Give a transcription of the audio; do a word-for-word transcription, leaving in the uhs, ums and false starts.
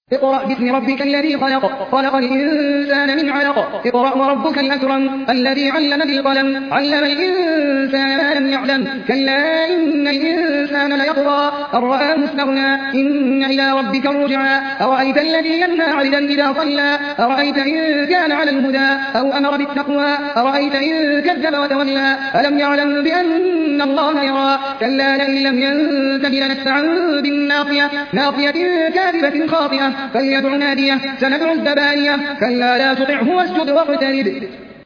اقرأ باسم ربك الذي خلق خلق الإنسان من علق اقرأ وربك الأكرم الذي علم بالقلم علم الإنسان ما لم يعلم كلا إن الإنسان ليطغى أن رآه استغنى إن إلى ربك الرجعى أرأيت الذي ينهى عبدا إذا صلى أرأيت إن كان على الهدى أو أمر بالتقوى أرأيت إن كذب وتولى ألم يعلم بأن الله يرى كلا لئن لم ينته لنسفعا بالناصية ناصية كاذبة خاطئة فليدع ناديه سندع الزبانية كلا لا تطعه واسجد واقترب